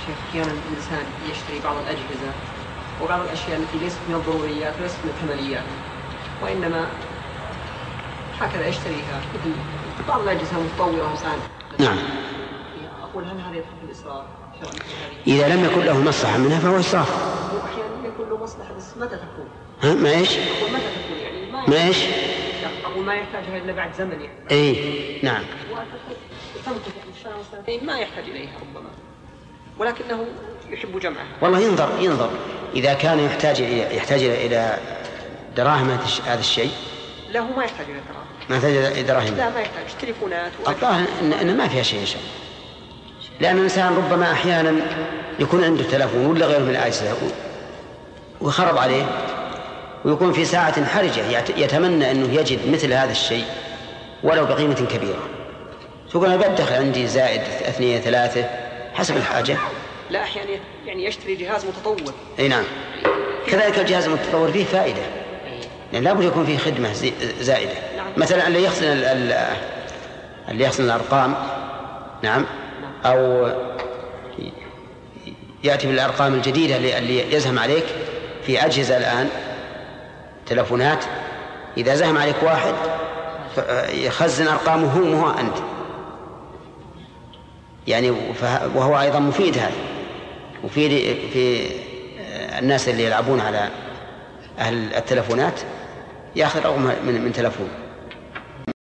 شيخ أحيانا الإنسان يشتري بعض الأجهزة وبعض الأشياء التي ليست من الضروريات وليست من الكماليات، وإنما هكذا يشتريها مثل بعض الأجهزة المتطورة مثلا. نعم. أقول هل هذا يدخل في الإسراف؟ إذا لم يكن له مصلحة منها فهو إسراف. وأحيانا يكون له مصلحة بس متى تكون؟ ها ما إيش؟ أقول متى تكون يعني ما إيش؟ أقول ما يحتاجها إلا بعد زمن يعني. إيه نعم. تمكث يعني سنة وسنتين ما يحتاج إليها ربما، ولكنه يحب جمعها. والله ينظر إذا كان يحتاج إلى دراهم هذا الشيء. لا هو ما يحتاج إلى دراهم. ما يحتاج إلى دراهم. لا ما يحتاج تليفونات. الظاهر إن ما فيها شيء. لأن الإنسان ربما أحيانا يكون عنده تلفون ولا غيره من الأجهزة وخرب عليه، ويكون في ساعة حرجة يتمنى أنه يجد مثل هذا الشيء ولو بقيمة كبيرة، تقول أنا بدخل عندي زائد 2 3 حسب الحاجة. لا أحيانا يعني يشتري جهاز متطور. أي نعم. كذلك الجهاز المتطور فيه فائدة، يعني لا بد يكون فيه خدمة زائدة. مثلا اللي يحصل الأرقام. نعم. أو يأتي بالأرقام الجديدة اللي يزهم عليك في أجهزة الآن تلفونات، إذا زهم عليك واحد يخزن أرقامه هو أنت يعني، وهو أيضا مفيد هذا، وفي الناس اللي يلعبون على أهل التلفونات يأخذ رقم من تلفون.